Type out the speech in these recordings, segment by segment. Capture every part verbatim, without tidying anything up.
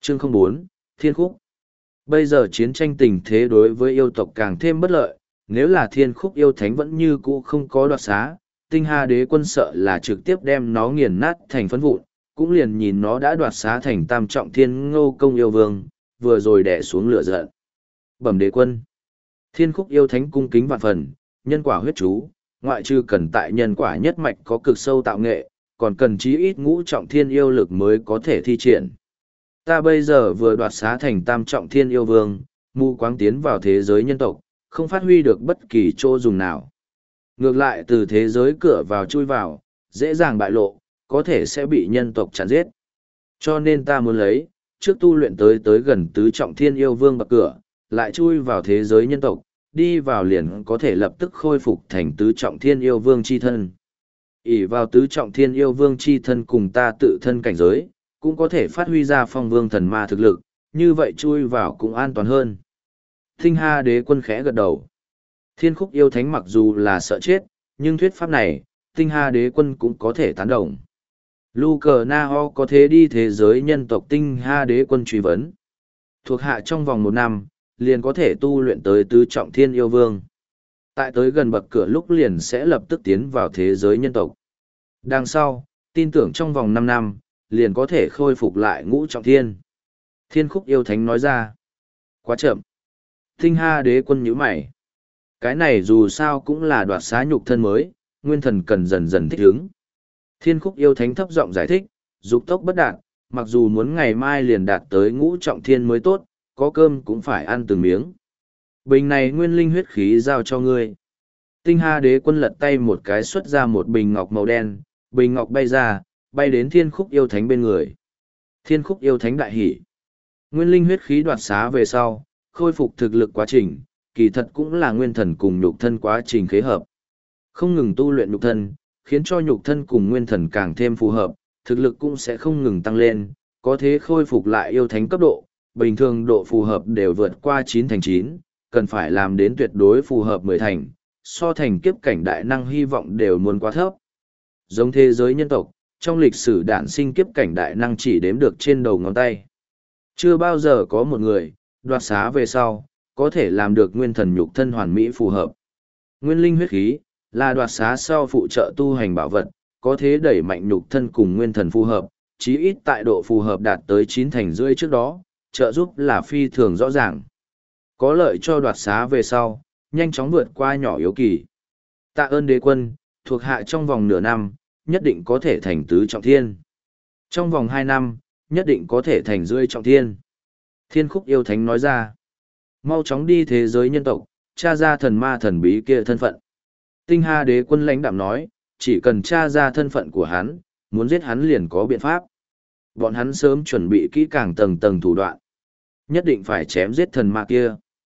Chương không bốn, Thiên Khúc. Bây giờ chiến tranh tình thế đối với yêu tộc càng thêm bất lợi, nếu là Thiên Khúc yêu thánh vẫn như cũ không có đoạt xá, Tinh Hà đế quân sợ là trực tiếp đem nó nghiền nát thành phấn vụn, cũng liền nhìn nó đã đoạt xá thành tam trọng thiên ngô công yêu vương, vừa rồi đè xuống lửa giận. Bẩm đế quân. Thiên Khúc yêu thánh cung kính vạn phần, nhân quả huyết chú, ngoại trừ cần tại nhân quả nhất mạch có cực sâu tạo nghệ, còn cần chí ít ngũ trọng thiên yêu lực mới có thể thi triển. Ta bây giờ vừa đoạt xá thành tam trọng thiên yêu vương, mù quáng tiến vào thế giới nhân tộc, không phát huy được bất kỳ chỗ dùng nào. Ngược lại từ thế giới cửa vào chui vào, dễ dàng bại lộ, có thể sẽ bị nhân tộc chặn giết. Cho nên ta muốn lấy, trước tu luyện tới tới gần tứ trọng thiên yêu vương bậc cửa, lại chui vào thế giới nhân tộc, đi vào liền có thể lập tức khôi phục thành tứ trọng thiên yêu vương chi thân. ỷ vào tứ trọng thiên yêu vương chi thân cùng ta tự thân cảnh giới, cũng có thể phát huy ra phong vương thần ma thực lực, như vậy chui vào cũng an toàn hơn. Tinh Hà đế quân khẽ gật đầu. Thiên Khúc yêu thánh mặc dù là sợ chết, nhưng thuyết pháp này, Tinh Hà đế quân cũng có thể tán đồng. Lu cờ na ho có thế đi thế giới nhân tộc Tinh Hà đế quân truy vấn. Thuộc hạ trong vòng một năm, liền có thể tu luyện tới tứ trọng thiên yêu vương. Tại tới gần bậc cửa lúc liền sẽ lập tức tiến vào thế giới nhân tộc. Đằng sau, tin tưởng trong vòng năm năm, liền có thể khôi phục lại ngũ trọng thiên. Thiên Khúc yêu thánh nói ra. Quá chậm. Tinh Hà đế quân nhíu mày. Cái này dù sao cũng là đoạt xá nhục thân mới, nguyên thần cần dần dần thích ứng. Thiên Khúc yêu thánh thấp giọng giải thích, dục tốc bất đạt, mặc dù muốn ngày mai liền đạt tới ngũ trọng thiên mới tốt, có cơm cũng phải ăn từng miếng. Bình này nguyên linh huyết khí giao cho ngươi. Tinh Hà đế quân lật tay một cái xuất ra một bình ngọc màu đen, bình ngọc bay ra, bay đến Thiên Khúc yêu thánh bên người. Thiên Khúc yêu thánh đại hỉ. Nguyên linh huyết khí đoạt xá về sau, khôi phục thực lực quá trình, kỳ thật cũng là nguyên thần cùng nhục thân quá trình khế hợp. Không ngừng tu luyện nhục thân, khiến cho nhục thân cùng nguyên thần càng thêm phù hợp, thực lực cũng sẽ không ngừng tăng lên, có thế khôi phục lại yêu thánh cấp độ, bình thường độ phù hợp đều vượt qua chín thành chín, cần phải làm đến tuyệt đối phù hợp mười thành, so thành kiếp cảnh đại năng hy vọng đều muốn quá thấp. Giống thế giới nhân tộc, trong lịch sử đản sinh kiếp cảnh đại năng chỉ đếm được trên đầu ngón tay. Chưa bao giờ có một người, đoạt xá về sau, có thể làm được nguyên thần nhục thân hoàn mỹ phù hợp. Nguyên linh huyết khí, là đoạt xá sau phụ trợ tu hành bảo vật, có thế đẩy mạnh nhục thân cùng nguyên thần phù hợp, chí ít tại độ phù hợp đạt tới chín thành rưỡi trước đó, trợ giúp là phi thường rõ ràng. Có lợi cho đoạt xá về sau, nhanh chóng vượt qua nhỏ yếu kỳ. Tạ ơn đế quân, thuộc hạ trong vòng nửa năm, nhất định có thể thành tứ trọng thiên. Trong vòng hai năm, nhất định có thể thành rưỡi trọng thiên. Thiên Khúc yêu thánh nói ra. Mau chóng đi thế giới nhân tộc, tra ra thần ma thần bí kia thân phận. Tinh Hà đế quân lãnh đạm nói, chỉ cần tra ra thân phận của hắn, muốn giết hắn liền có biện pháp. Bọn hắn sớm chuẩn bị kỹ càng tầng tầng thủ đoạn. Nhất định phải chém giết thần ma kia.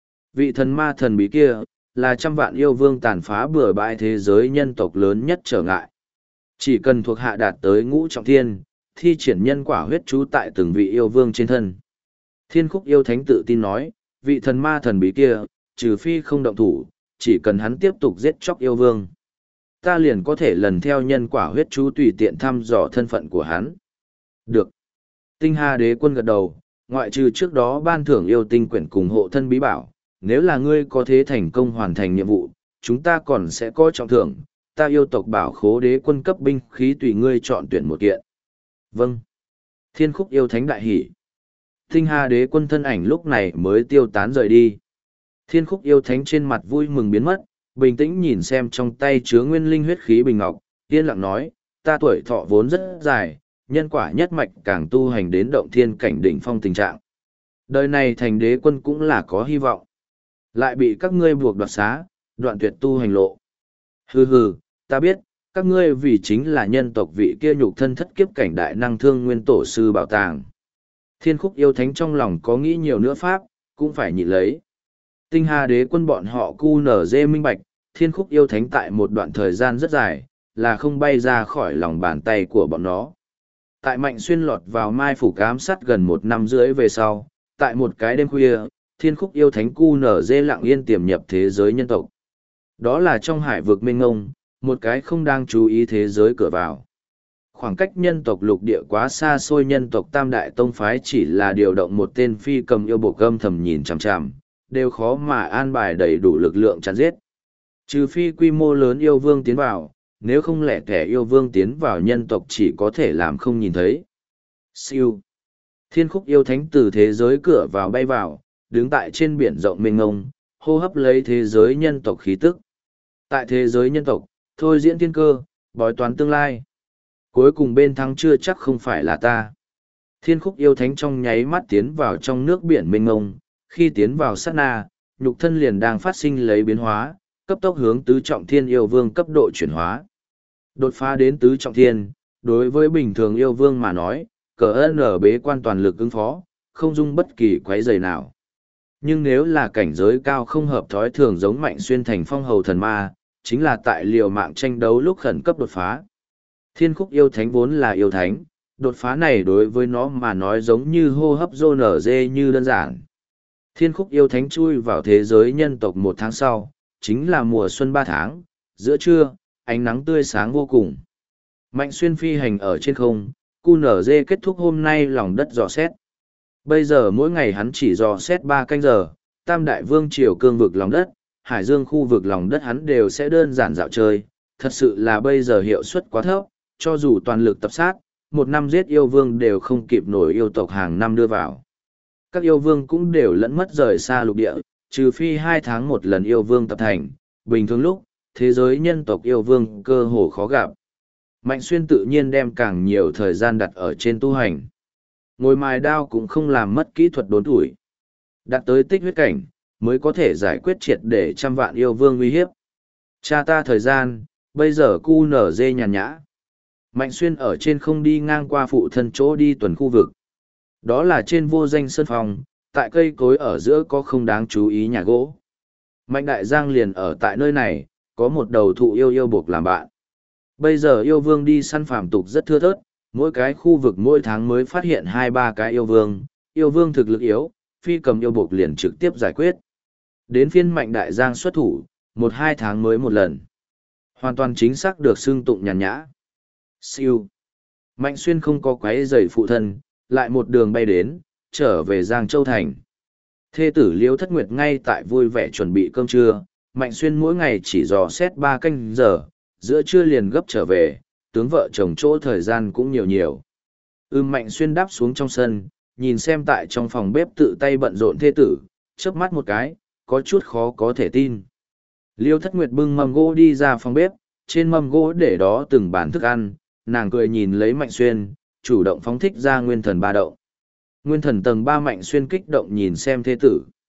Vị thần ma thần bí kia, là trăm vạn yêu vương tàn phá bừa bãi thế giới nhân tộc lớn nhất trở ngại. Chỉ cần thuộc hạ đạt tới ngũ trọng thiên, thi triển nhân quả huyết chú tại từng vị yêu vương trên thân. Thiên Khúc yêu thánh tự tin nói, vị thần ma thần bí kia, trừ phi không động thủ, chỉ cần hắn tiếp tục giết chóc yêu vương. Ta liền có thể lần theo nhân quả huyết chú tùy tiện thăm dò thân phận của hắn. Được. Tinh Hà đế quân gật đầu, ngoại trừ trước đó ban thưởng yêu tinh quyển cùng hộ thân bí bảo, nếu là ngươi có thế thành công hoàn thành nhiệm vụ, chúng ta còn sẽ có trọng thưởng, ta yêu tộc bảo khố đế quân cấp binh khí tùy ngươi chọn tuyển một kiện. Vâng. Thiên Khúc yêu thánh đại hỉ. Tinh Hà đế quân thân ảnh lúc này mới tiêu tán rời đi. Thiên Khúc yêu thánh trên mặt vui mừng biến mất, bình tĩnh nhìn xem trong tay chứa nguyên linh huyết khí bình ngọc, yên lặng nói, ta tuổi thọ vốn rất dài, nhân quả nhất mạch càng tu hành đến động thiên cảnh đỉnh phong tình trạng. Đời này thành đế quân cũng là có hy vọng. Lại bị các ngươi buộc đoạt xá, đoạn tuyệt tu hành lộ. Hừ hừ, ta biết, các ngươi vì chính là nhân tộc vị kia nhục thân thất kiếp cảnh đại năng thương nguyên tổ sư bảo tàng. Thiên Khúc yêu thánh trong lòng có nghĩ nhiều nữa pháp, cũng phải nhịn lấy. Tinh Hà đế quân bọn họ cu nở dê minh bạch, Thiên Khúc yêu thánh tại một đoạn thời gian rất dài, là không bay ra khỏi lòng bàn tay của bọn nó. Tại Mạnh Xuyên lọt vào mai phủ ám sát gần một năm rưỡi về sau, tại một cái đêm khuya, Thiên Khúc yêu thánh cu nở dê lặng yên tiềm nhập thế giới nhân tộc. Đó là trong hải vực mênh ngông, một cái không đang chú ý thế giới cửa vào. Khoảng cách nhân tộc lục địa quá xa xôi, nhân tộc tam đại tông phái chỉ là điều động một tên phi cầm yêu bộ âm thầm nhìn chằm chằm, đều khó mà an bài đầy đủ lực lượng chặn giết. Trừ phi quy mô lớn yêu vương tiến vào, nếu không lẻ thẻ yêu vương tiến vào nhân tộc chỉ có thể làm không nhìn thấy. Siêu. Thiên khúc yêu thánh từ thế giới cửa vào bay vào, đứng tại trên biển rộng mênh ngông, hô hấp lấy thế giới nhân tộc khí tức. Tại thế giới nhân tộc, thôi diễn thiên cơ, bói toán tương lai. Cuối cùng bên thắng chưa chắc không phải là ta. Thiên khúc yêu thánh trong nháy mắt tiến vào trong nước biển mênh ngông, khi tiến vào sát na, nhục thân liền đang phát sinh lấy biến hóa, cấp tốc hướng tứ trọng thiên yêu vương cấp độ chuyển hóa. Đột phá đến tứ trọng thiên, đối với bình thường yêu vương mà nói, cờ ơn ở bế quan toàn lực ứng phó, không dung bất kỳ quấy rầy nào. Nhưng nếu là cảnh giới cao không hợp thói thường giống Mạnh Xuyên thành phong hầu thần ma, chính là tại liều mạng tranh đấu lúc khẩn cấp đột phá. Thiên khúc yêu thánh vốn là yêu thánh, đột phá này đối với nó mà nói giống như hô hấp rô nở dê như đơn giản. Thiên khúc yêu thánh chui vào thế giới nhân tộc một tháng sau, chính là mùa xuân ba tháng, giữa trưa, ánh nắng tươi sáng vô cùng. Mạnh Xuyên phi hành ở trên không, cu nở dê kết thúc hôm nay lòng đất dò xét. Bây giờ mỗi ngày hắn chỉ dò xét ba canh giờ, tam đại vương triều cương vực lòng đất, hải dương khu vực lòng đất hắn đều sẽ đơn giản dạo chơi, thật sự là bây giờ hiệu suất quá thấp, cho dù toàn lực tập sát, một năm giết yêu vương đều không kịp nổi yêu tộc hàng năm đưa vào. Các yêu vương cũng đều lẫn mất rời xa lục địa, trừ phi hai tháng một lần yêu vương tập thành, bình thường lúc, thế giới nhân tộc yêu vương cơ hồ khó gặp. Mạnh Xuyên tự nhiên đem càng nhiều thời gian đặt ở trên tu hành. Ngồi mài đao cũng không làm mất kỹ thuật đốn tuổi. Đạt tới tích huyết cảnh, mới có thể giải quyết triệt để trăm vạn yêu vương uy hiếp. Cha ta thời gian, bây giờ cu nở dê nhàn nhã. Mạnh Xuyên ở trên không đi ngang qua phụ thân chỗ đi tuần khu vực. Đó là trên vô danh sơn phòng, tại cây cối ở giữa có không đáng chú ý nhà gỗ. Mạnh Đại Giang liền ở tại nơi này, có một đầu thụ yêu yêu buộc làm bạn. Bây giờ yêu vương đi săn phàm tục rất thưa thớt, mỗi cái khu vực mỗi tháng mới phát hiện hai ba cái yêu vương, yêu vương thực lực yếu, phi cầm yêu buộc liền trực tiếp giải quyết. Đến phiên Mạnh Đại Giang xuất thủ, một hai tháng mới một lần. Hoàn toàn chính xác được xưng tụng nhàn nhã. Siêu. Mạnh Xuyên không có quấy rầy phụ thân, lại một đường bay đến, trở về Giang Châu Thành. Thê tử Liễu Thất Nguyệt ngay tại vui vẻ chuẩn bị cơm trưa, Mạnh Xuyên mỗi ngày chỉ dò xét ba canh giờ, giữa trưa liền gấp trở về, tướng vợ chồng chỗ thời gian cũng nhiều nhiều. Ưm Mạnh Xuyên đáp xuống trong sân, nhìn xem tại trong phòng bếp tự tay bận rộn thê tử, chớp mắt một cái, có chút khó có thể tin. Liêu Thất Nguyệt bưng mâm gỗ đi ra phòng bếp, trên mâm gỗ để đó từng bàn thức ăn, nàng cười nhìn lấy Mạnh Xuyên, chủ động phóng thích ra nguyên thần ba động. Nguyên thần tầng ba Mạnh Xuyên kích động nhìn xem thê tử.